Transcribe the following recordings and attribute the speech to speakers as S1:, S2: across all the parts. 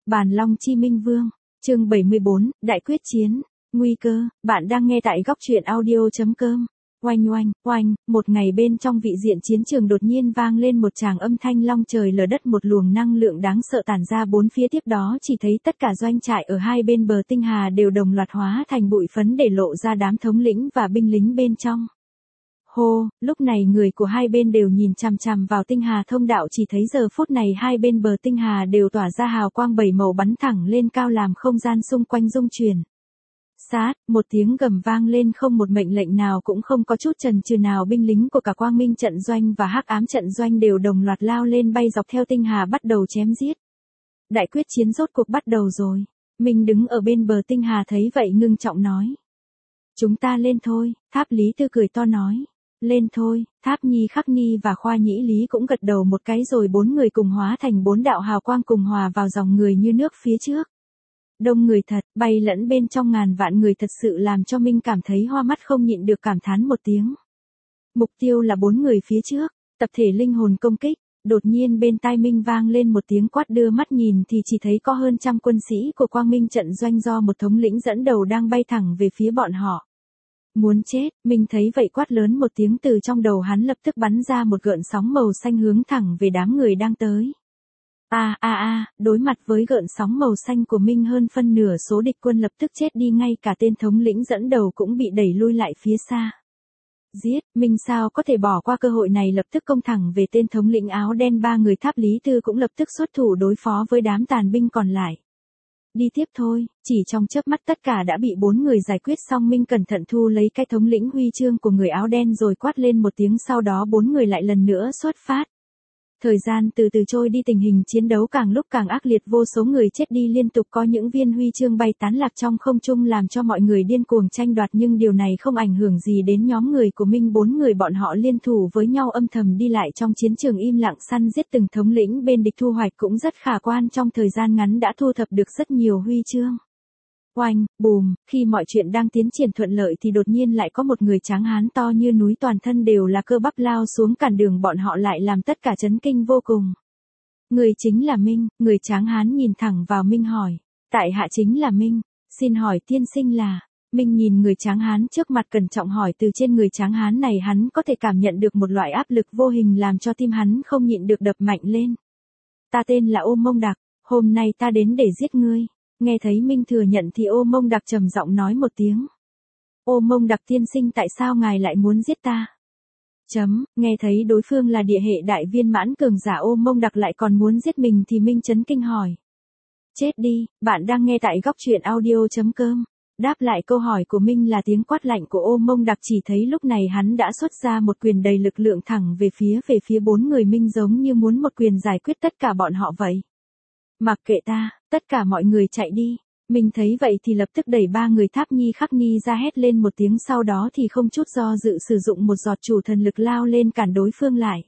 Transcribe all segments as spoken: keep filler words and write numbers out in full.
S1: Bàn Long Chi Minh Vương, chương bảy mươi bốn, Đại quyết chiến, nguy cơ, bạn đang nghe tại góc truyện audio.com. Oanh oanh, oanh, một ngày bên trong vị diện chiến trường đột nhiên vang lên một tràng âm thanh long trời lở đất, một luồng năng lượng đáng sợ tản ra bốn phía, tiếp đó chỉ thấy tất cả doanh trại ở hai bên bờ tinh hà đều đồng loạt hóa thành bụi phấn để lộ ra đám thống lĩnh và binh lính bên trong. Hô, lúc này người của hai bên đều nhìn chằm chằm vào tinh hà thông đạo, chỉ thấy giờ phút này hai bên bờ tinh hà đều tỏa ra hào quang bảy màu bắn thẳng lên cao làm không gian xung quanh rung chuyển. Sát, một tiếng gầm vang lên, không một mệnh lệnh nào cũng không có chút chần chừ nào, binh lính của cả Quang Minh trận doanh và Hắc Ám trận doanh đều đồng loạt lao lên bay dọc theo tinh hà bắt đầu chém giết. Đại quyết chiến rốt cuộc bắt đầu rồi. Minh đứng ở bên bờ tinh hà thấy vậy ngưng trọng nói. Chúng ta lên thôi, Tháp Lý Tư cười to nói. Lên thôi, Tháp Nhi Khắc Ni và Khoa Nhĩ Lý cũng gật đầu một cái, rồi bốn người cùng hóa thành bốn đạo hào quang cùng hòa vào dòng người như nước phía trước. Đông người thật, bay lẫn bên trong ngàn vạn người thật sự làm cho Minh cảm thấy hoa mắt, không nhịn được cảm thán một tiếng. Mục tiêu là bốn người phía trước, tập thể linh hồn công kích. Đột nhiên bên tai Minh vang lên một tiếng quát, đưa mắt nhìn thì chỉ thấy có hơn trăm quân sĩ của Quang Minh trận doanh do một thống lĩnh dẫn đầu đang bay thẳng về phía bọn họ. Muốn chết, Minh thấy vậy quát lớn một tiếng, từ trong đầu hắn lập tức bắn ra một gợn sóng màu xanh hướng thẳng về đám người đang tới. A a a, đối mặt với gợn sóng màu xanh của Minh, hơn phân nửa số địch quân lập tức chết đi, ngay cả tên thống lĩnh dẫn đầu cũng bị đẩy lui lại phía xa. Giết, Minh sao có thể bỏ qua cơ hội này, lập tức công thẳng về tên thống lĩnh áo đen. Ba người Tháp Lý Tư cũng lập tức xuất thủ đối phó với đám tàn binh còn lại. Đi tiếp thôi, chỉ trong chớp mắt tất cả đã bị bốn người giải quyết xong. Minh cẩn thận thu lấy cái thống lĩnh huy chương của người áo đen rồi quát lên một tiếng, sau đó bốn người lại lần nữa xuất phát. Thời gian từ từ trôi đi, tình hình chiến đấu càng lúc càng ác liệt, vô số người chết đi liên tục, có những viên huy chương bay tán lạc trong không trung làm cho mọi người điên cuồng tranh đoạt, nhưng điều này không ảnh hưởng gì đến nhóm người của Minh. Bốn người bọn họ liên thủ với nhau âm thầm đi lại trong chiến trường, im lặng săn giết từng thống lĩnh bên địch, thu hoạch cũng rất khả quan, trong thời gian ngắn đã thu thập được rất nhiều huy chương. Oanh, bùm, khi mọi chuyện đang tiến triển thuận lợi thì đột nhiên lại có một người tráng hán to như núi, toàn thân đều là cơ bắp lao xuống cản đường bọn họ, lại làm tất cả chấn kinh vô cùng. Người chính là Minh. Người tráng hán nhìn thẳng vào Minh hỏi. Tại hạ chính là Minh, xin hỏi tiên sinh là... Minh nhìn người tráng hán trước mặt cẩn trọng hỏi. Từ trên người tráng hán này hắn có thể cảm nhận được một loại áp lực vô hình làm cho tim hắn không nhịn được đập mạnh lên. Ta tên là Ô Mông Đặc, hôm nay ta đến để giết ngươi. Nghe thấy Minh thừa nhận thì Ô Mông Đặc trầm giọng nói một tiếng. Ô Mông Đặc tiên sinh, tại sao ngài lại muốn giết ta? Chấm, nghe thấy đối phương là địa hệ đại viên mãn cường giả, Ô Mông Đặc lại còn muốn giết mình thì Minh chấn kinh hỏi. Chết đi, bạn đang nghe tại góc truyện audio.com. Đáp lại câu hỏi của Minh là tiếng quát lạnh của Ô Mông Đặc, chỉ thấy lúc này hắn đã xuất ra một quyền đầy lực lượng thẳng về phía về phía bốn người Minh, giống như muốn một quyền giải quyết tất cả bọn họ vậy. Mặc kệ ta, tất cả mọi người chạy đi. Mình thấy vậy thì lập tức đẩy ba người Tháp Nhi Khắc Ni ra, hét lên một tiếng, sau đó thì không chút do dự sử dụng một giọt chủ thần lực lao lên cản đối phương lại.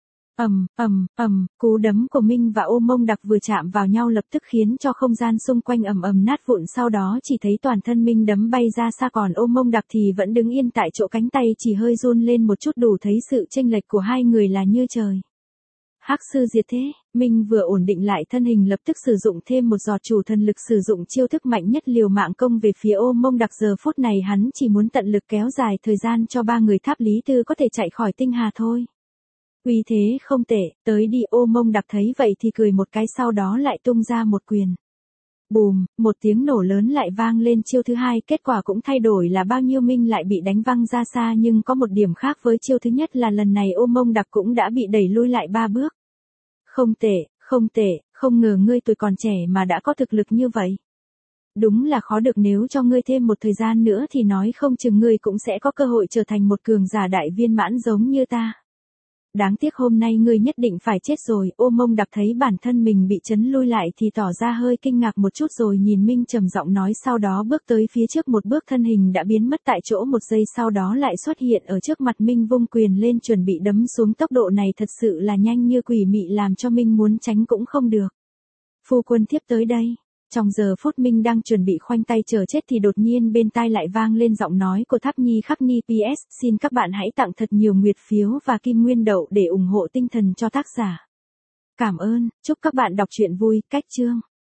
S1: Ầm, ầm, ầm, cú đấm của Minh và Ô Mông Đặc vừa chạm vào nhau lập tức khiến cho không gian xung quanh ầm ầm nát vụn, sau đó chỉ thấy toàn thân Minh đấm bay ra xa, còn Ô Mông Đặc thì vẫn đứng yên tại chỗ, cánh tay chỉ hơi run lên một chút, đủ thấy sự chênh lệch của hai người là như trời. Hắc sư diệt thế, Minh vừa ổn định lại thân hình lập tức sử dụng thêm một giọt chủ thần lực, sử dụng chiêu thức mạnh nhất liều mạng công về phía Ô Mông Đặc. Giờ phút này hắn chỉ muốn tận lực kéo dài thời gian cho ba người Tháp Lý Tư có thể chạy khỏi tinh hà thôi. Uy thế không tệ, tới đi. Ô Mông Đặc thấy vậy thì cười một cái, sau đó lại tung ra một quyền. Bùm, một tiếng nổ lớn lại vang lên, chiêu thứ hai kết quả cũng thay đổi là bao nhiêu, Minh lại bị đánh văng ra xa, nhưng có một điểm khác với chiêu thứ nhất là lần này Ô Mông Đặc cũng đã bị đẩy lui lại ba bước. Không tệ, không tệ, không ngờ ngươi tuổi còn trẻ mà đã có thực lực như vậy. Đúng là khó được, nếu cho ngươi thêm một thời gian nữa thì nói không chừng ngươi cũng sẽ có cơ hội trở thành một cường giả đại viên mãn giống như ta. Đáng tiếc hôm nay ngươi nhất định phải chết rồi. Ô Mông Đặc thấy bản thân mình bị chấn lui lại thì tỏ ra hơi kinh ngạc một chút, rồi nhìn Minh trầm giọng nói, sau đó bước tới phía trước một bước, thân hình đã biến mất tại chỗ một giây, sau đó lại xuất hiện ở trước mặt Minh, vung quyền lên chuẩn bị đấm xuống. Tốc độ này thật sự là nhanh như quỷ mị, làm cho Minh muốn tránh cũng không được. Phu quân tiếp tới đây. Trong giờ phút Minh đang chuẩn bị khoanh tay chờ chết thì đột nhiên bên tai lại vang lên giọng nói của Tháp Nhi Khắc Ni. pê ét, xin các bạn hãy tặng thật nhiều nguyệt phiếu và kim nguyên đậu để ủng hộ tinh thần cho tác giả. Cảm ơn, chúc các bạn đọc truyện vui. Cách chương.